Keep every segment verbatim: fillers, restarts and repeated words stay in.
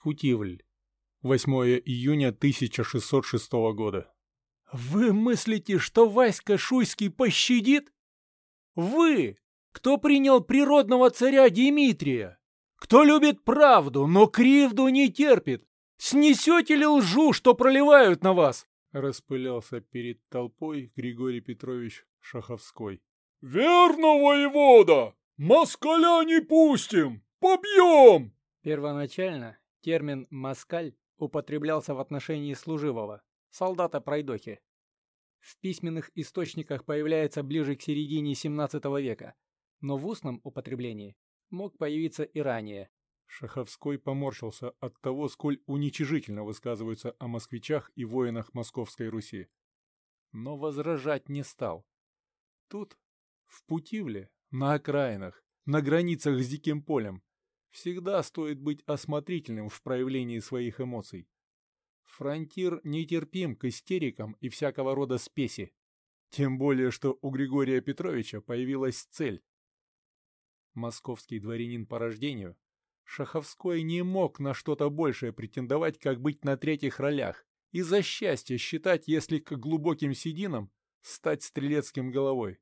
Путивль. восьмое июня тысяча шестьсот шестого года. «Вы мыслите, что Васька Шуйский пощадит? Вы, кто принял природного царя Дмитрия, кто любит правду, но кривду не терпит, снесете ли лжу, что проливают на вас?» Распылялся перед толпой Григорий Петрович Шаховской. «Верно, воевода! Москаля не пустим! Побьем!» Первоначально термин «москаль» употреблялся в отношении служивого, солдата-пройдохи. В письменных источниках появляется ближе к середине семнадцатого века, но в устном употреблении мог появиться и ранее. Шаховской поморщился от того, сколь уничижительно высказываются о москвичах и воинах Московской Руси. Но возражать не стал. Тут, в Путивле, на окраинах, на границах с диким полем, всегда стоит быть осмотрительным в проявлении своих эмоций. Фронтир нетерпим к истерикам и всякого рода спеси. Тем более, что у Григория Петровича появилась цель. Московский дворянин по рождению, Шаховской не мог на что-то большее претендовать, как быть на третьих ролях, и за счастье считать, если к глубоким сединам, стать стрелецким головой.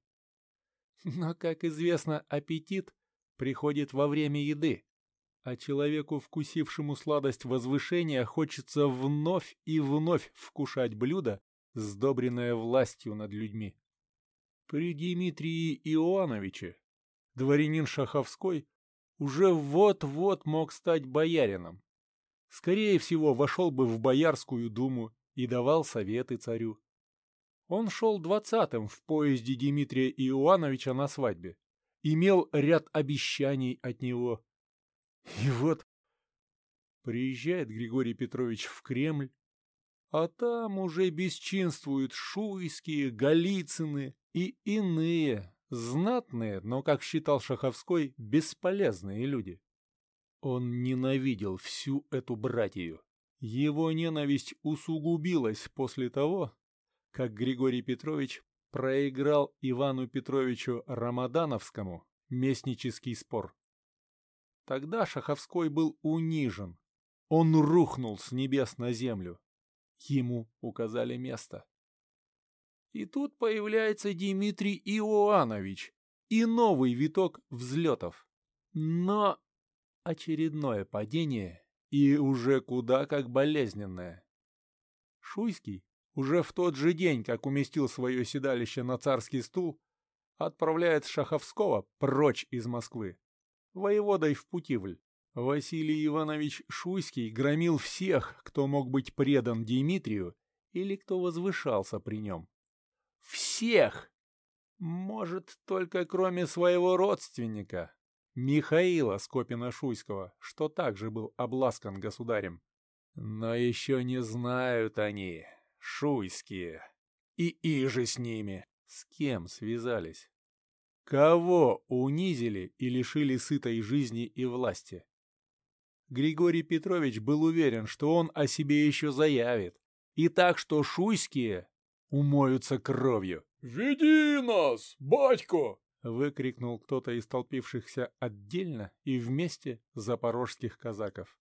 Но, как известно, аппетит приходит во время еды. А человеку, вкусившему сладость возвышения, хочется вновь и вновь вкушать блюдо, сдобренное властью над людьми. При Дмитрии Иоановиче дворянин Шаховской уже вот-вот мог стать боярином. Скорее всего, вошел бы в Боярскую думу и давал советы царю. Он шел двадцатым в поезде Дмитрия Иоановича на свадьбе, имел ряд обещаний от него. И вот приезжает Григорий Петрович в Кремль, а там уже бесчинствуют Шуйские, Голицыны и иные, знатные, но, как считал Шаховской, бесполезные люди. Он ненавидел всю эту братью. Его ненависть усугубилась после того, как Григорий Петрович проиграл Ивану Петровичу Рамадановскому местнический спор. Тогда Шаховской был унижен. Он рухнул с небес на землю. Ему указали место. И тут появляется Дмитрий Иоанович и новый виток взлетов. Но очередное падение и уже куда как болезненное. Шуйский уже в тот же день, как уместил свое седалище на царский стул, отправляет Шаховского прочь из Москвы, воеводой в Путивль. Василий Иванович Шуйский громил всех, кто мог быть предан Дмитрию или кто возвышался при нем. Всех! Может, только кроме своего родственника, Михаила Скопина-Шуйского, что также был обласкан государем. Но еще не знают они, Шуйские, и иже с ними, с кем связались. Кого унизили и лишили сытой жизни и власти? Григорий Петрович был уверен, что он о себе еще заявит, и так что Шуйские умоются кровью. «Веди нас, батько!» — выкрикнул кто-то из толпившихся отдельно и вместе запорожских казаков.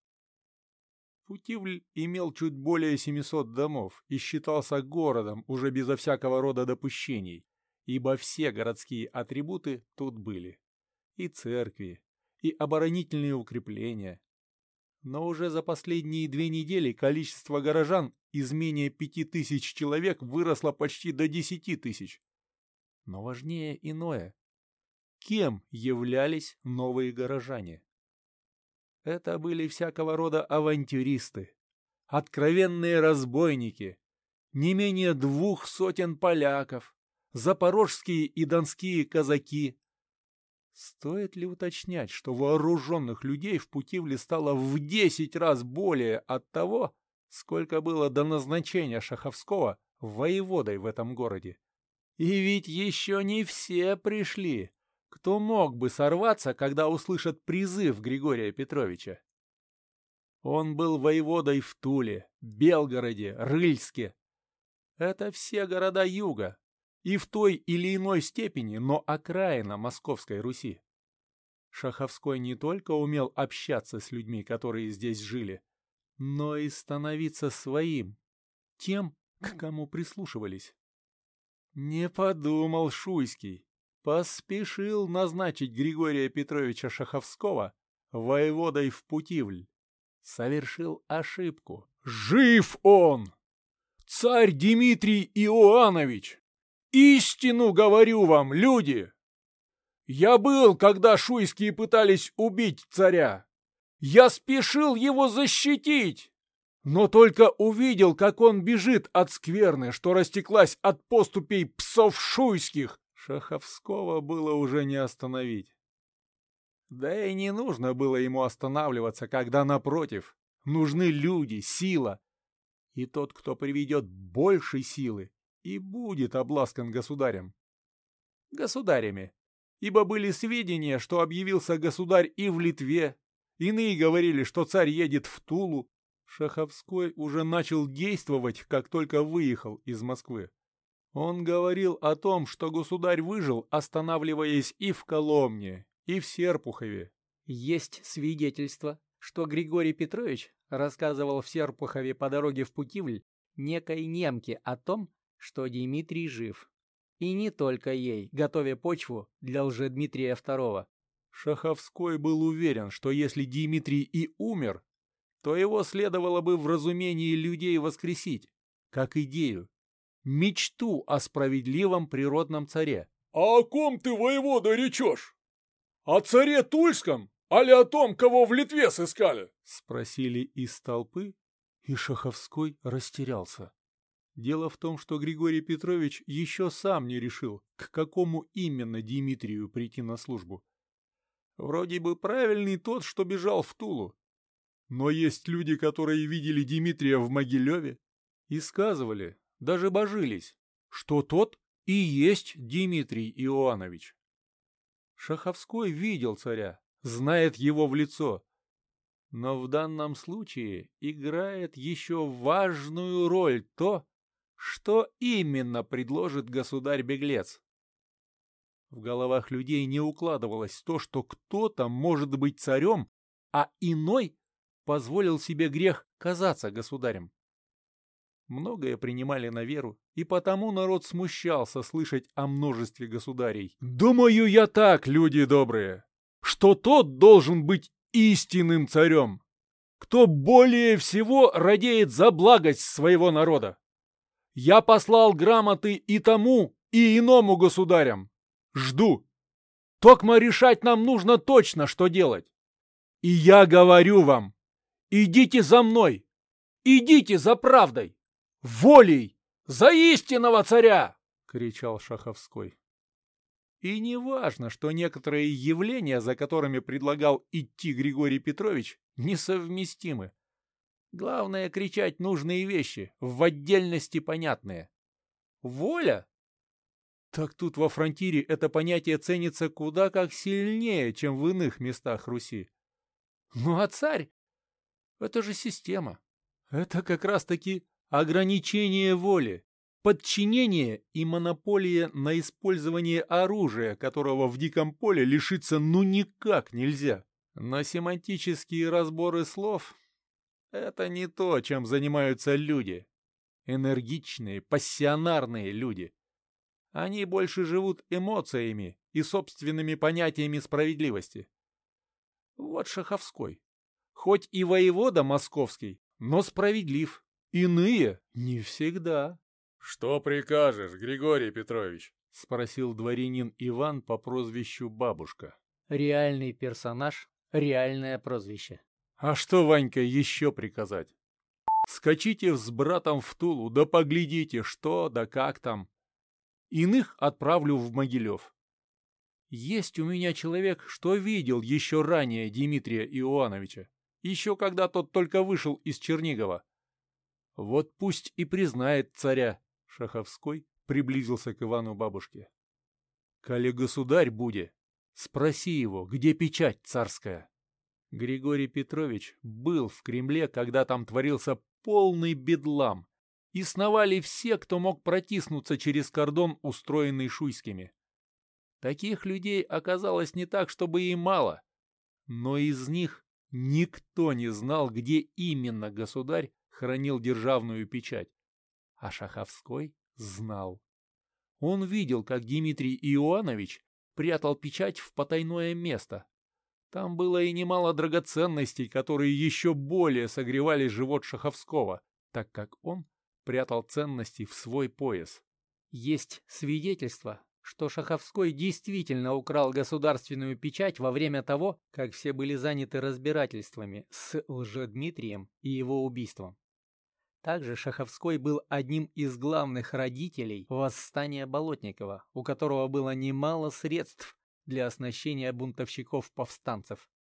Путивль имел чуть более семисот домов и считался городом уже безо всякого рода допущений, ибо все городские атрибуты тут были. И церкви, и оборонительные укрепления. Но уже за последние две недели количество горожан из менее пяти тысяч человек выросло почти до десяти тысяч. Но важнее иное. Кем являлись новые горожане? Это были всякого рода авантюристы, откровенные разбойники, не менее двух сотен поляков, запорожские и донские казаки. Стоит ли уточнять, что вооруженных людей в Путивле стало в десять раз более от того, сколько было до назначения Шаховского воеводой в этом городе? И ведь еще не все пришли, кто мог бы сорваться, когда услышат призыв Григория Петровича. Он был воеводой в Туле, Белгороде, Рыльске. Это все города юга, и в той или иной степени, но окраина Московской Руси. Шаховской не только умел общаться с людьми, которые здесь жили, но и становиться своим, тем, к кому прислушивались. Не подумал Шуйский, поспешил назначить Григория Петровича Шаховского воеводой в Путивль. Совершил ошибку. Жив он! Царь Дмитрий Иоанович! Истину говорю вам, люди! Я был, когда шуйские пытались убить царя. Я спешил его защитить, но только увидел, как он бежит от скверны, что растеклась от поступей псов шуйских. Шаховского было уже не остановить. Да и не нужно было ему останавливаться, когда, напротив, нужны люди, сила. И тот, кто приведет большей силы, и будет обласкан государем. Государями, ибо были сведения, что объявился государь и в Литве, иные говорили, что царь едет в Тулу. Шаховской уже начал действовать, как только выехал из Москвы. Он говорил о том, что государь выжил, останавливаясь и в Коломне, и в Серпухове. Есть свидетельство, что Григорий Петрович рассказывал в Серпухове по дороге в Путивль некой немке о том, что Дмитрий жив. И не только ей, готовя почву для лжедмитрия второго. Шаховской был уверен, что если Дмитрий и умер, то его следовало бы в разумении людей воскресить, как идею, мечту о справедливом природном царе. «А о ком ты, воевода, речешь? О царе Тульском, али о том, кого в Литве сыскали?» Спросили из толпы, и Шаховской растерялся. Дело в том, что Григорий Петрович еще сам не решил, к какому именно Дмитрию прийти на службу. Вроде бы правильный тот, что бежал в Тулу. Но есть люди, которые видели Дмитрия в Могилеве и сказывали, даже божились, что тот и есть Дмитрий Иоанович. Шаховской видел царя, знает его в лицо, но в данном случае играет еще важную роль то, что именно предложит государь-беглец. В головах людей не укладывалось то, что кто-то может быть царем, а иной позволил себе грех казаться государем. Многое принимали на веру, и потому народ смущался слышать о множестве государей. «Думаю я так, люди добрые, что тот должен быть истинным царем, кто более всего радеет за благость своего народа. Я послал грамоты и тому, и иному государям. Жду. Токмо решать нам нужно точно, что делать. И я говорю вам, идите за мной, идите за правдой, волей, за истинного царя!» — кричал Шаховской. И не важно, что некоторые явления, за которыми предлагал идти Григорий Петрович, несовместимы. Главное — кричать нужные вещи, в отдельности понятные. Воля? Так тут во фронтире это понятие ценится куда как сильнее, чем в иных местах Руси. Ну а царь? Это же система. Это как раз-таки ограничение воли, подчинение и монополия на использование оружия, которого в диком поле лишиться ну никак нельзя. Но семантические разборы слов — это не то, чем занимаются люди. Энергичные, пассионарные люди. Они больше живут эмоциями и собственными понятиями справедливости. Вот Шаховской. Хоть и воевода московский, но справедлив. Иные не всегда. «Что прикажешь, Григорий Петрович?» — спросил дворянин Иван по прозвищу Бабушка. Реальный персонаж, реальное прозвище. А что, Ванька, еще приказать? Скачите с братом в Тулу, да поглядите, что да как там. Иных отправлю в Могилев. Есть у меня человек, что видел еще ранее Дмитрия Иоановича, еще когда тот только вышел из Чернигова. Вот пусть и признает царя. Шаховской приблизился к Ивану Бабушке. Коли государь буде, спроси его, где печать царская. Григорий Петрович был в Кремле, когда там творился полный бедлам, и сновали все, кто мог протиснуться через кордон, устроенный шуйскими. Таких людей оказалось не так, чтобы и мало, но из них Никто не знал, где именно государь хранил державную печать, а Шаховской знал. Он видел, как Дмитрий Иоанович прятал печать в потайное место. Там было и немало драгоценностей, которые еще более согревали живот Шаховского, так как он прятал ценности в свой пояс. Есть свидетельство, что Шаховской действительно украл государственную печать во время того, как все были заняты разбирательствами с Лжедмитрием и его убийством. Также Шаховской был одним из главных родителей восстания Болотникова, у которого было немало средств для оснащения бунтовщиков-повстанцев.